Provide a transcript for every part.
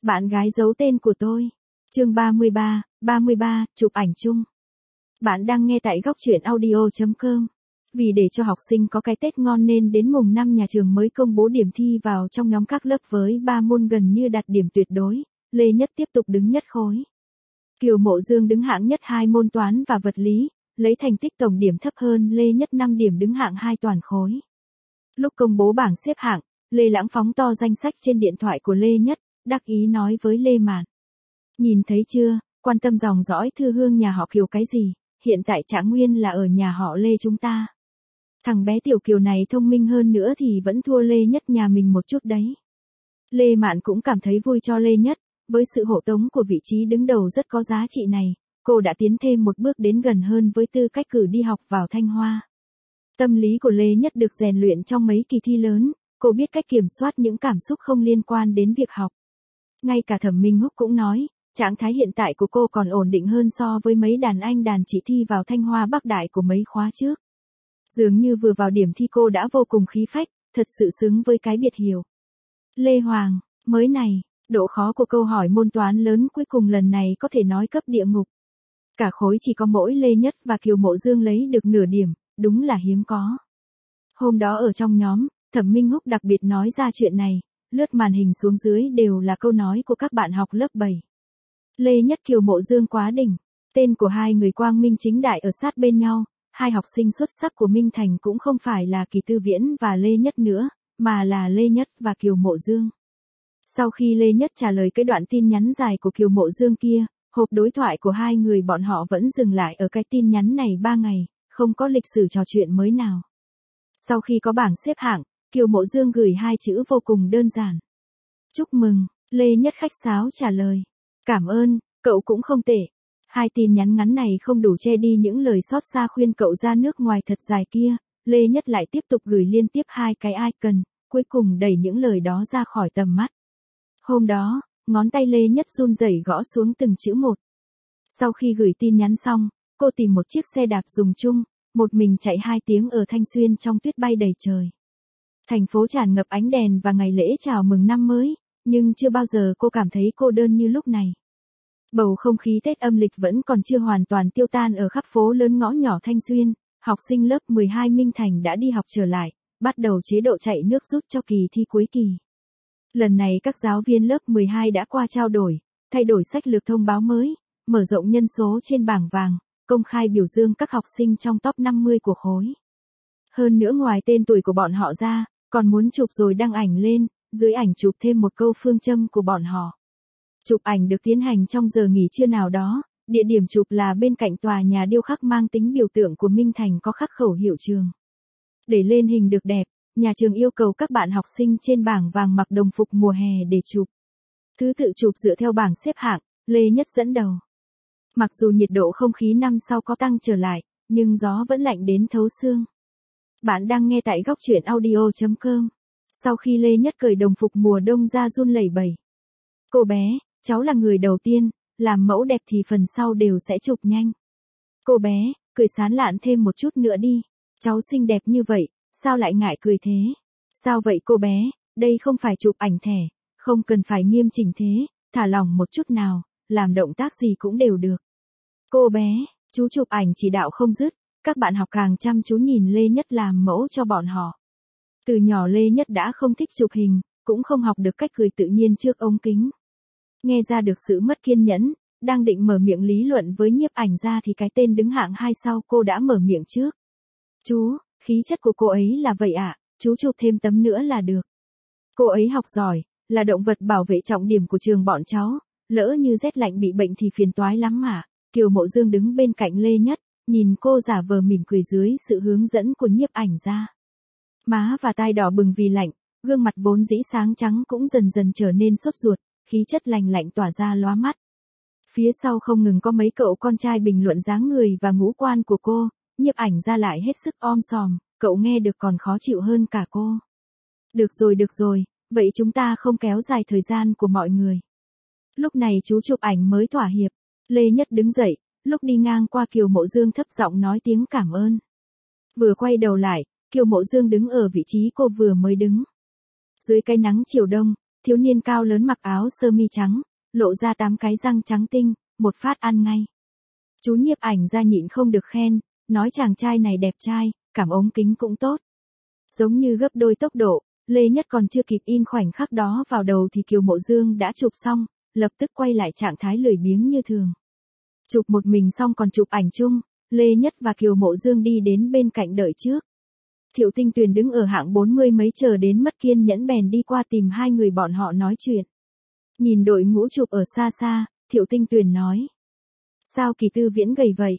Bạn gái giấu tên của tôi. Chương 33, chụp ảnh chung. Bạn đang nghe tại góc truyện audio.com. Vì để cho học sinh có cái Tết ngon nên đến mùng 5 nhà trường mới công bố điểm thi vào trong nhóm các lớp với 3 môn gần như đạt điểm tuyệt đối. Lê Nhất tiếp tục đứng nhất khối. Kiều Mộ Dương đứng hạng nhất 2 môn toán và vật lý, lấy thành tích tổng điểm thấp hơn Lê Nhất 5 điểm đứng hạng 2 toàn khối. Lúc công bố bảng xếp hạng, Lê Lãng phóng to danh sách trên điện thoại của Lê Nhất, đắc ý nói với Lê Mạn. Nhìn thấy chưa, quan tâm dòng dõi thư hương nhà họ Kiều cái gì, hiện tại Trạng Nguyên là ở nhà họ Lê chúng ta. Thằng bé Tiểu Kiều này thông minh hơn nữa thì vẫn thua Lê Nhất nhà mình một chút đấy. Lê Mạn cũng cảm thấy vui cho Lê Nhất, với sự hộ tống của vị trí đứng đầu rất có giá trị này, cô đã tiến thêm một bước đến gần hơn với tư cách cử đi học vào Thanh Hoa. Tâm lý của Lê Nhất được rèn luyện trong mấy kỳ thi lớn, cô biết cách kiểm soát những cảm xúc không liên quan đến việc học. Ngay cả Thẩm Minh Húc cũng nói, trạng thái hiện tại của cô còn ổn định hơn so với mấy đàn anh đàn chị thi vào Thanh Hoa Bắc Đại của mấy khóa trước. Dường như vừa vào điểm thi cô đã vô cùng khí phách, thật sự xứng với cái biệt hiệu. Lê Hoàng, mới này, độ khó của câu hỏi môn toán lớn cuối cùng lần này có thể nói cấp địa ngục. Cả khối chỉ có mỗi Lê Nhất và Kiều Mộ Dương lấy được nửa điểm, đúng là hiếm có. Hôm đó ở trong nhóm, Thẩm Minh Húc đặc biệt nói ra chuyện này, lướt màn hình xuống dưới đều là câu nói của các bạn học lớp 7. Lê Nhất Kiều Mộ Dương quá đỉnh, tên của hai người quang minh chính đại ở sát bên nhau, hai học sinh xuất sắc của Minh Thành cũng không phải là Kỳ Tư Viễn và Lê Nhất nữa, mà là Lê Nhất và Kiều Mộ Dương. Sau khi Lê Nhất trả lời cái đoạn tin nhắn dài của Kiều Mộ Dương kia, hộp đối thoại của hai người bọn họ vẫn dừng lại ở cái tin nhắn này 3 ngày, không có lịch sử trò chuyện mới nào. Sau khi có bảng xếp hạng, Kiều Mộ Dương gửi 2 chữ vô cùng đơn giản. Chúc mừng, Lê Nhất khách sáo trả lời. Cảm ơn, cậu cũng không tệ. 2 tin nhắn ngắn này không đủ che đi những lời xót xa khuyên cậu ra nước ngoài thật dài kia, Lê Nhất lại tiếp tục gửi liên tiếp 2 cái icon, cuối cùng đẩy những lời đó ra khỏi tầm mắt. Hôm đó, ngón tay Lê Nhất run rẩy gõ xuống từng chữ một. Sau khi gửi tin nhắn xong, cô tìm một chiếc xe đạp dùng chung, một mình chạy 2 tiếng ở Thanh Xuyên trong tuyết bay đầy trời. Thành phố tràn ngập ánh đèn và ngày lễ chào mừng năm mới, nhưng chưa bao giờ cô cảm thấy cô đơn như lúc này. Bầu không khí Tết âm lịch vẫn còn chưa hoàn toàn tiêu tan ở khắp phố lớn ngõ nhỏ Thanh Xuyên, học sinh lớp 12 Minh Thành đã đi học trở lại, bắt đầu chế độ chạy nước rút cho kỳ thi cuối kỳ. Lần này các giáo viên lớp 12 đã qua trao đổi, thay đổi sách lược thông báo mới, mở rộng nhân số trên bảng vàng, công khai biểu dương các học sinh trong top 50 của khối. Hơn nữa ngoài tên tuổi của bọn họ ra, còn muốn chụp rồi đăng ảnh lên, dưới ảnh chụp thêm một câu phương châm của bọn họ. Chụp ảnh được tiến hành trong giờ nghỉ trưa nào đó, địa điểm chụp là bên cạnh tòa nhà điêu khắc mang tính biểu tượng của Minh Thành có khắc khẩu hiệu trường. Để lên hình được đẹp, nhà trường yêu cầu các bạn học sinh trên bảng vàng mặc đồng phục mùa hè để chụp. Thứ tự chụp dựa theo bảng xếp hạng, Lê Nhất dẫn đầu. Mặc dù nhiệt độ không khí năm sau có tăng trở lại, nhưng gió vẫn lạnh đến thấu xương. Bạn đang nghe tại góc truyện audio.com. Sau khi Lê Nhất cởi đồng phục mùa đông ra run lẩy bẩy. Cô bé, cháu là người đầu tiên, làm mẫu đẹp thì phần sau đều sẽ chụp nhanh. Cô bé, cười sán lạn thêm một chút nữa đi. Cháu xinh đẹp như vậy, sao lại ngại cười thế? Sao vậy cô bé, đây không phải chụp ảnh thẻ, không cần phải nghiêm chỉnh thế, thả lỏng một chút nào, làm động tác gì cũng đều được. Cô bé, chú chụp ảnh chỉ đạo không dứt, các bạn học càng chăm chú nhìn Lê Nhất làm mẫu cho bọn họ. Từ nhỏ Lê Nhất đã không thích chụp hình, cũng không học được cách cười tự nhiên trước ống kính. Nghe ra được sự mất kiên nhẫn, đang định mở miệng lý luận với nhiếp ảnh ra thì cái tên đứng hạng 2 sau cô đã mở miệng trước. Chú, khí chất của cô ấy là vậy ạ, chú chụp thêm tấm nữa là được. Cô ấy học giỏi, là động vật bảo vệ trọng điểm của trường bọn cháu, lỡ như rét lạnh bị bệnh thì phiền toái lắm mà. Kiều Mộ Dương đứng bên cạnh Lê Nhất, nhìn cô giả vờ mỉm cười dưới sự hướng dẫn của nhiếp ảnh ra. Má và tai đỏ bừng vì lạnh, gương mặt vốn dĩ sáng trắng cũng dần dần trở nên sốt ruột, khí chất lành lạnh tỏa ra lóa mắt. Phía sau không ngừng có mấy cậu con trai bình luận dáng người và ngũ quan của cô, nhiếp ảnh ra lại hết sức om sòm, cậu nghe được còn khó chịu hơn cả cô. Được rồi, vậy chúng ta không kéo dài thời gian của mọi người. Lúc này chú chụp ảnh mới thỏa hiệp, Lê Nhất đứng dậy, lúc đi ngang qua Kiều Mộ Dương thấp giọng nói tiếng cảm ơn. Vừa quay đầu lại, Kiều Mộ Dương đứng ở vị trí cô vừa mới đứng. Dưới cái nắng chiều đông, Thiếu niên cao lớn mặc áo sơ mi trắng, lộ ra 8 cái răng trắng tinh, một phát ăn ngay. Chú nhiếp ảnh ra nhịn không được khen, nói chàng trai này đẹp trai, cảm ống kính cũng tốt. Giống như gấp đôi tốc độ, Lê Nhất còn chưa kịp in khoảnh khắc đó vào đầu thì Kiều Mộ Dương đã chụp xong, lập tức quay lại trạng thái lười biếng như thường. Chụp một mình xong còn chụp ảnh chung, Lê Nhất và Kiều Mộ Dương đi đến bên cạnh đợi trước. Thiệu Tinh Tuyền đứng ở hạng 40 mấy chờ đến mất kiên nhẫn bèn đi qua tìm hai người bọn họ nói chuyện. Nhìn đội ngũ chụp ở xa xa, Thiệu Tinh Tuyền nói. Sao Kỳ Tư Viễn gầy vậy?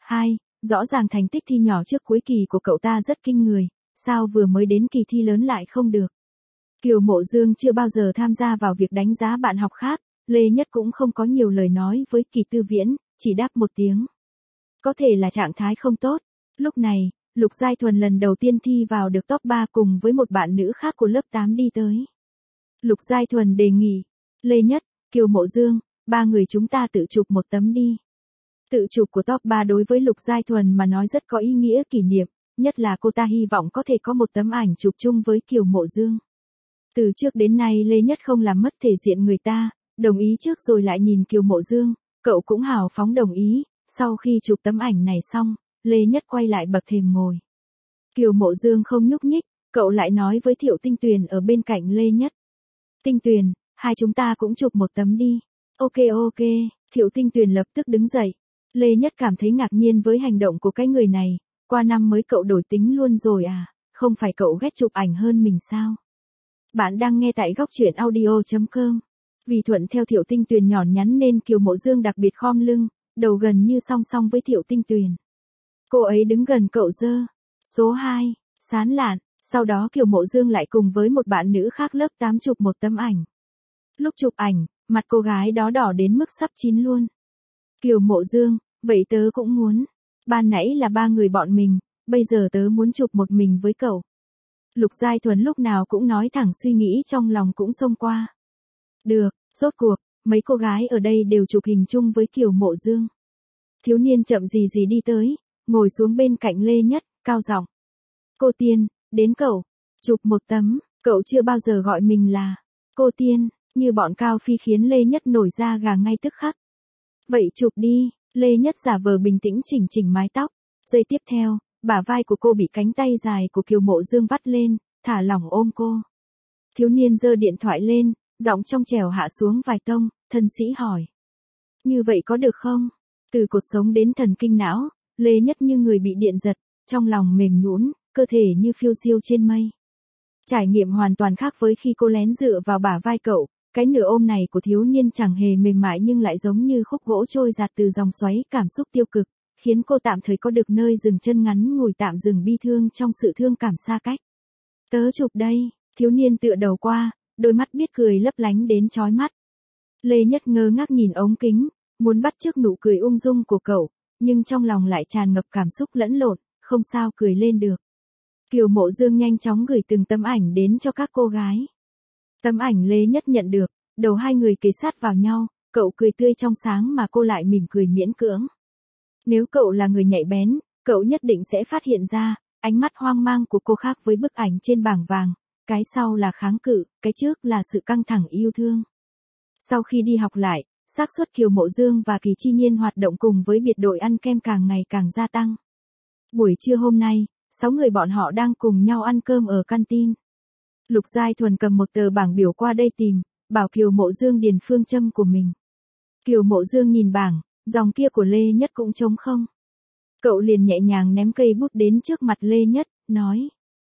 Rõ ràng thành tích thi nhỏ trước cuối kỳ của cậu ta rất kinh người, sao vừa mới đến kỳ thi lớn lại không được? Kiều Mộ Dương chưa bao giờ tham gia vào việc đánh giá bạn học khác, Lê Nhất cũng không có nhiều lời nói với Kỳ Tư Viễn, chỉ đáp một tiếng. Có thể là trạng thái không tốt. Lúc này, Lục Giai Thuần lần đầu tiên thi vào được top 3 cùng với một bạn nữ khác của lớp 8 đi tới. Lục Giai Thuần đề nghị, Lê Nhất, Kiều Mộ Dương, ba người chúng ta tự chụp một tấm đi. Tự chụp của top 3 đối với Lục Giai Thuần mà nói rất có ý nghĩa kỷ niệm, nhất là cô ta hy vọng có thể có một tấm ảnh chụp chung với Kiều Mộ Dương. Từ trước đến nay Lê Nhất không làm mất thể diện người ta, đồng ý trước rồi lại nhìn Kiều Mộ Dương, cậu cũng hào phóng đồng ý, sau khi chụp tấm ảnh này xong, Lê Nhất quay lại bậc thềm ngồi. Kiều Mộ Dương không nhúc nhích, cậu lại nói với Thiệu Tinh Tuyền ở bên cạnh Lê Nhất. Tinh Tuyền, hai chúng ta cũng chụp một tấm đi. Ok, Thiệu Tinh Tuyền lập tức đứng dậy. Lê Nhất cảm thấy ngạc nhiên với hành động của cái người này, qua năm mới cậu đổi tính luôn rồi à, không phải cậu ghét chụp ảnh hơn mình sao? Bạn đang nghe tại góc truyện audio.com. Vì thuận theo Thiệu Tinh Tuyền nhòn nhắn nên Kiều Mộ Dương đặc biệt khom lưng, đầu gần như song song với Thiệu Tinh Tuyền. Cô ấy đứng gần cậu dơ. Số 2, sán lạn, sau đó Kiều Mộ Dương lại cùng với một bạn nữ khác lớp 8 chụp một tấm ảnh. Lúc chụp ảnh, mặt cô gái đó đỏ đến mức sắp chín luôn. Kiều Mộ Dương, vậy tớ cũng muốn. Ban nãy là ba người bọn mình, bây giờ tớ muốn chụp một mình với cậu. Lục Giai Thuần lúc nào cũng nói thẳng suy nghĩ trong lòng cũng xông qua. Được, rốt cuộc, mấy cô gái ở đây đều chụp hình chung với Kiều Mộ Dương. Thiếu niên chậm gì gì đi tới, ngồi xuống bên cạnh Lê Nhất, cao giọng. Cô Tiên, đến cậu, chụp một tấm, cậu chưa bao giờ gọi mình là cô Tiên, như bọn Cao Phi khiến Lê Nhất nổi da gà ngay tức khắc. Vậy chụp đi, Lê Nhất giả vờ bình tĩnh chỉnh chỉnh mái tóc, giây tiếp theo, bả vai của cô bị cánh tay dài của Kiều Mộ Dương vắt lên, thả lỏng ôm cô. Thiếu niên giơ điện thoại lên, giọng trong trẻo hạ xuống vài tông, thân sĩ hỏi. Như vậy có được không? Từ cột sống đến thần kinh não, Lê Nhất như người bị điện giật, trong lòng mềm nhũn, cơ thể như phiêu diêu trên mây. Trải nghiệm hoàn toàn khác với khi cô lén dựa vào bả vai cậu, cái nửa ôm này của thiếu niên chẳng hề mềm mại nhưng lại giống như khúc gỗ trôi giạt từ dòng xoáy cảm xúc tiêu cực, khiến cô tạm thời có được nơi dừng chân ngắn ngủi tạm dừng bi thương trong sự thương cảm xa cách. Tớ chụp đây, thiếu niên tựa đầu qua, đôi mắt biết cười lấp lánh đến chói mắt. Lê Nhất ngơ ngác nhìn ống kính, muốn bắt chước nụ cười ung dung của cậu, nhưng trong lòng lại tràn ngập cảm xúc lẫn lộn, không sao cười lên được. Kiều Mộ Dương nhanh chóng gửi từng tấm ảnh đến cho các cô gái. Tấm ảnh Lê Nhất nhận được, đầu hai người kề sát vào nhau, cậu cười tươi trong sáng mà cô lại mỉm cười miễn cưỡng. Nếu cậu là người nhạy bén, cậu nhất định sẽ phát hiện ra, ánh mắt hoang mang của cô khác với bức ảnh trên bảng vàng, cái sau là kháng cự, cái trước là sự căng thẳng yêu thương. Sau khi đi học lại, xác suất Kiều Mộ Dương và Kỳ Chi Nhiên hoạt động cùng với biệt đội ăn kem càng ngày càng gia tăng. Buổi trưa hôm nay, 6 người bọn họ đang cùng nhau ăn cơm ở canteen. Lục Giai Thuần cầm một tờ bảng biểu qua đây tìm, bảo Kiều Mộ Dương điền phương châm của mình. Kiều Mộ Dương nhìn bảng, dòng kia của Lê Nhất cũng trống không. Cậu liền nhẹ nhàng ném cây bút đến trước mặt Lê Nhất, nói.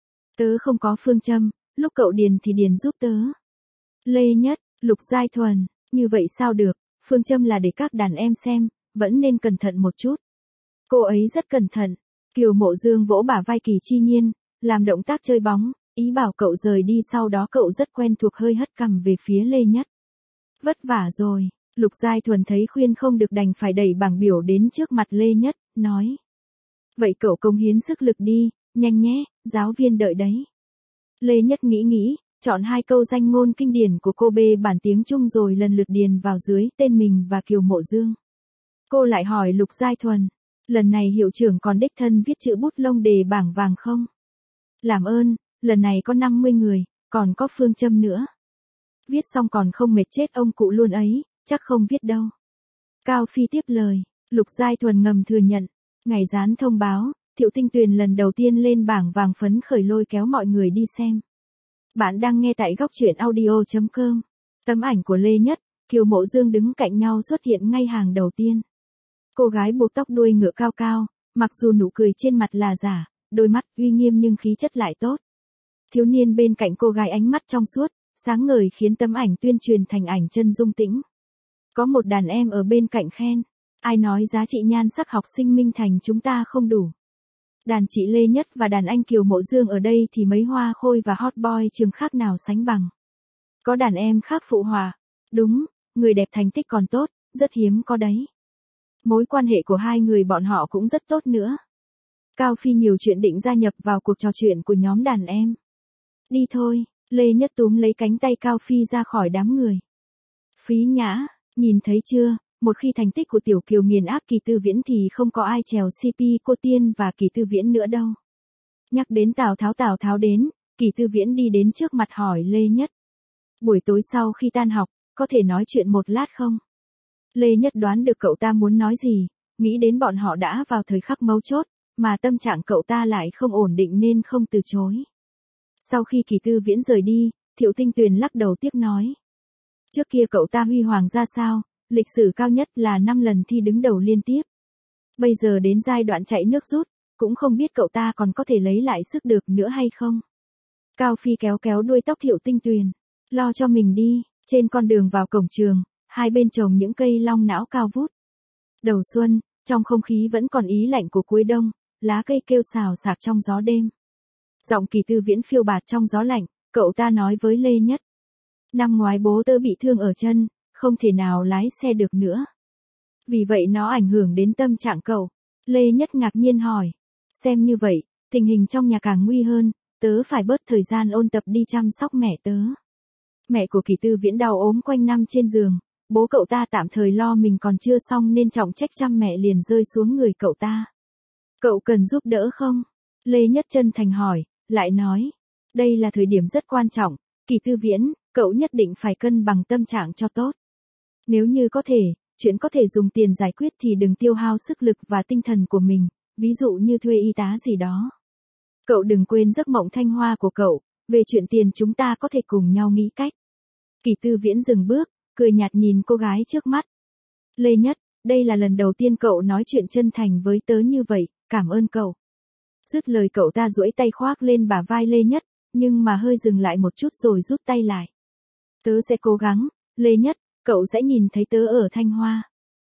Tớ không có phương châm, lúc cậu điền thì điền giúp tớ. Lê Nhất, Lục Giai Thuần, như vậy sao được, phương châm là để các đàn em xem, vẫn nên cẩn thận một chút. Cô ấy rất cẩn thận. Kiều Mộ Dương vỗ bả vai Kỳ Chi Nhiên, làm động tác chơi bóng, ý bảo cậu rời đi, sau đó cậu rất quen thuộc hơi hất cằm về phía Lê Nhất. Vất vả rồi, Lục Giai Thuần thấy khuyên không được đành phải đẩy bảng biểu đến trước mặt Lê Nhất, nói. Vậy cậu cống hiến sức lực đi, nhanh nhé, giáo viên đợi đấy. Lê Nhất nghĩ, chọn 2 câu danh ngôn kinh điển của cô bê bản tiếng Trung rồi lần lượt điền vào dưới tên mình và Kiều Mộ Dương. Cô lại hỏi Lục Giai Thuần, lần này hiệu trưởng còn đích thân viết chữ bút lông đề bảng vàng không? Làm ơn, lần này có 50 người, còn có phương châm nữa. Viết xong còn không mệt chết ông cụ luôn ấy, chắc không viết đâu. Cao Phi tiếp lời, Lục Giai Thuần ngầm thừa nhận. Ngày dán thông báo, Thiệu Tinh Tuyền lần đầu tiên lên bảng vàng phấn khởi lôi kéo mọi người đi xem. Bạn đang nghe tại góc truyện audio.com. Tấm ảnh của Lê Nhất, Kiều Mộ Dương đứng cạnh nhau xuất hiện ngay hàng đầu tiên. Cô gái buộc tóc đuôi ngựa cao cao, mặc dù nụ cười trên mặt là giả, đôi mắt uy nghiêm nhưng khí chất lại tốt. Thiếu niên bên cạnh cô gái ánh mắt trong suốt, sáng ngời khiến tấm ảnh tuyên truyền thành ảnh chân dung tĩnh. Có một đàn em ở bên cạnh khen, ai nói giá trị nhan sắc học sinh Minh Thành chúng ta không đủ. Đàn chị Lê Nhất và đàn anh Kiều Mộ Dương ở đây thì mấy hoa khôi và hot boy trường khác nào sánh bằng. Có đàn em khác phụ hòa, đúng, người đẹp thành tích còn tốt, rất hiếm có đấy. Mối quan hệ của hai người bọn họ cũng rất tốt nữa. Cao Phi nhiều chuyện định gia nhập vào cuộc trò chuyện của nhóm đàn em. Đi thôi, Lê Nhất túm lấy cánh tay Cao Phi ra khỏi đám người. Phí Nhã, nhìn thấy chưa, một khi thành tích của Tiểu Kiều nghiền áp Kỳ Tư Viễn thì không có ai trèo CP cô Tiên và Kỳ Tư Viễn nữa đâu. Nhắc đến Tào Tháo đến, Kỳ Tư Viễn đi đến trước mặt hỏi Lê Nhất. Buổi tối sau khi tan học, có thể nói chuyện một lát không? Lê Nhất đoán được cậu ta muốn nói gì, nghĩ đến bọn họ đã vào thời khắc mấu chốt, mà tâm trạng cậu ta lại không ổn định nên không từ chối. Sau khi Kỳ Tư Viễn rời đi, Thiệu Tinh Tuyền lắc đầu tiếc nói. Trước kia cậu ta huy hoàng ra sao, lịch sử cao nhất là 5 lần thi đứng đầu liên tiếp. Bây giờ đến giai đoạn chạy nước rút, cũng không biết cậu ta còn có thể lấy lại sức được nữa hay không. Cao Phi kéo kéo đuôi tóc Thiệu Tinh Tuyền, lo cho mình đi, trên con đường vào cổng trường, hai bên trồng những cây long não cao vút. Đầu xuân, trong không khí vẫn còn ý lạnh của cuối đông, lá cây kêu xào xạc trong gió đêm. Giọng Kỳ Tư Viễn phiêu bạt trong gió lạnh, cậu ta nói với Lê Nhất. Năm ngoái bố tớ bị thương ở chân, không thể nào lái xe được nữa. Vì vậy nó ảnh hưởng đến tâm trạng cậu. Lê Nhất ngạc nhiên hỏi. Xem như vậy, tình hình trong nhà càng nguy hơn, tớ phải bớt thời gian ôn tập đi chăm sóc mẹ tớ. Mẹ của Kỳ Tư Viễn đau ốm quanh năm trên giường, bố cậu ta tạm thời lo mình còn chưa xong nên trọng trách chăm mẹ liền rơi xuống người cậu ta. Cậu cần giúp đỡ không? Lê Nhất chân thành hỏi, lại nói. Đây là thời điểm rất quan trọng, Kỳ Tư Viễn, cậu nhất định phải cân bằng tâm trạng cho tốt. Nếu như có thể, chuyện có thể dùng tiền giải quyết thì đừng tiêu hao sức lực và tinh thần của mình, ví dụ như thuê y tá gì đó. Cậu đừng quên giấc mộng Thanh Hoa của cậu, về chuyện tiền chúng ta có thể cùng nhau nghĩ cách. Kỳ Tư Viễn dừng bước, cười nhạt nhìn cô gái trước mắt. Lê Nhất, đây là lần đầu tiên cậu nói chuyện chân thành với tớ như vậy, cảm ơn cậu. Dứt lời cậu ta duỗi tay khoác lên bả vai Lê Nhất, nhưng mà hơi dừng lại một chút rồi rút tay lại. Tớ sẽ cố gắng, Lê Nhất, cậu sẽ nhìn thấy tớ ở Thanh Hoa.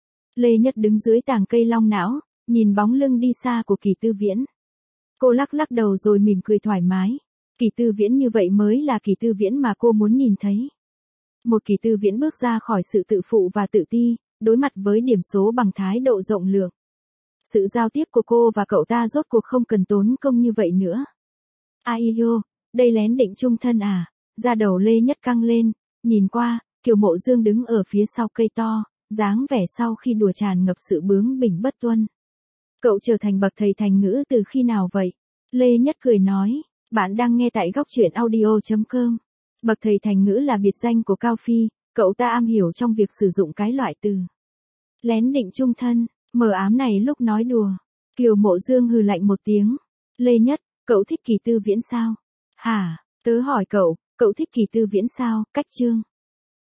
Lê Nhất đứng dưới tàng cây long não, nhìn bóng lưng đi xa của Kỳ Tư Viễn. Cô lắc lắc đầu rồi mỉm cười thoải mái. Kỳ Tư Viễn như vậy mới là Kỳ Tư Viễn mà cô muốn nhìn thấy. Một Kỳ Tư Viễn bước ra khỏi sự tự phụ và tự ti, đối mặt với điểm số bằng thái độ rộng lượng. Sự giao tiếp của cô và cậu ta rốt cuộc không cần tốn công như vậy nữa. Aiyo, đây lén định chung thân à? Da đầu Lê Nhất căng lên, nhìn qua, Kiều Mộ Dương đứng ở phía sau cây to, dáng vẻ sau khi đùa tràn ngập sự bướng bỉnh bất tuân. Cậu trở thành bậc thầy thành ngữ từ khi nào vậy? Lê Nhất cười nói, bạn đang nghe tại góc truyện audio.com. Bậc thầy thành ngữ là biệt danh của Cao Phi, cậu ta am hiểu trong việc sử dụng cái loại từ lén định chung thân, mờ ám này lúc nói đùa. Kiều Mộ Dương hừ lạnh một tiếng. Lê Nhất, cậu thích Kỳ Tư Viễn sao? Hả, tớ hỏi cậu, cậu thích Kỳ Tư Viễn sao? Cách chương.